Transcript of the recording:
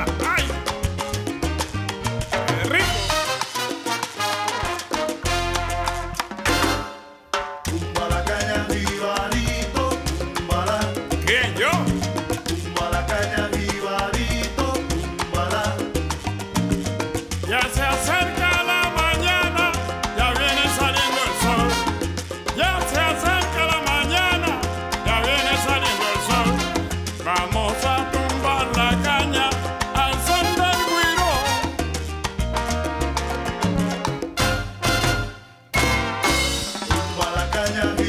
¡Ay! ¡Qué rico! Tumba la caña, jibarito, túmbala. ¿Quién, yo? Tumba la caña, jibarito, túmbala. Ya se acerca la mañana, ya viene saliendo el sol. Ya se acerca la mañana, ya viene saliendo el sol. Vamos a tumbar la caña al son del güiro. Tumba la caña,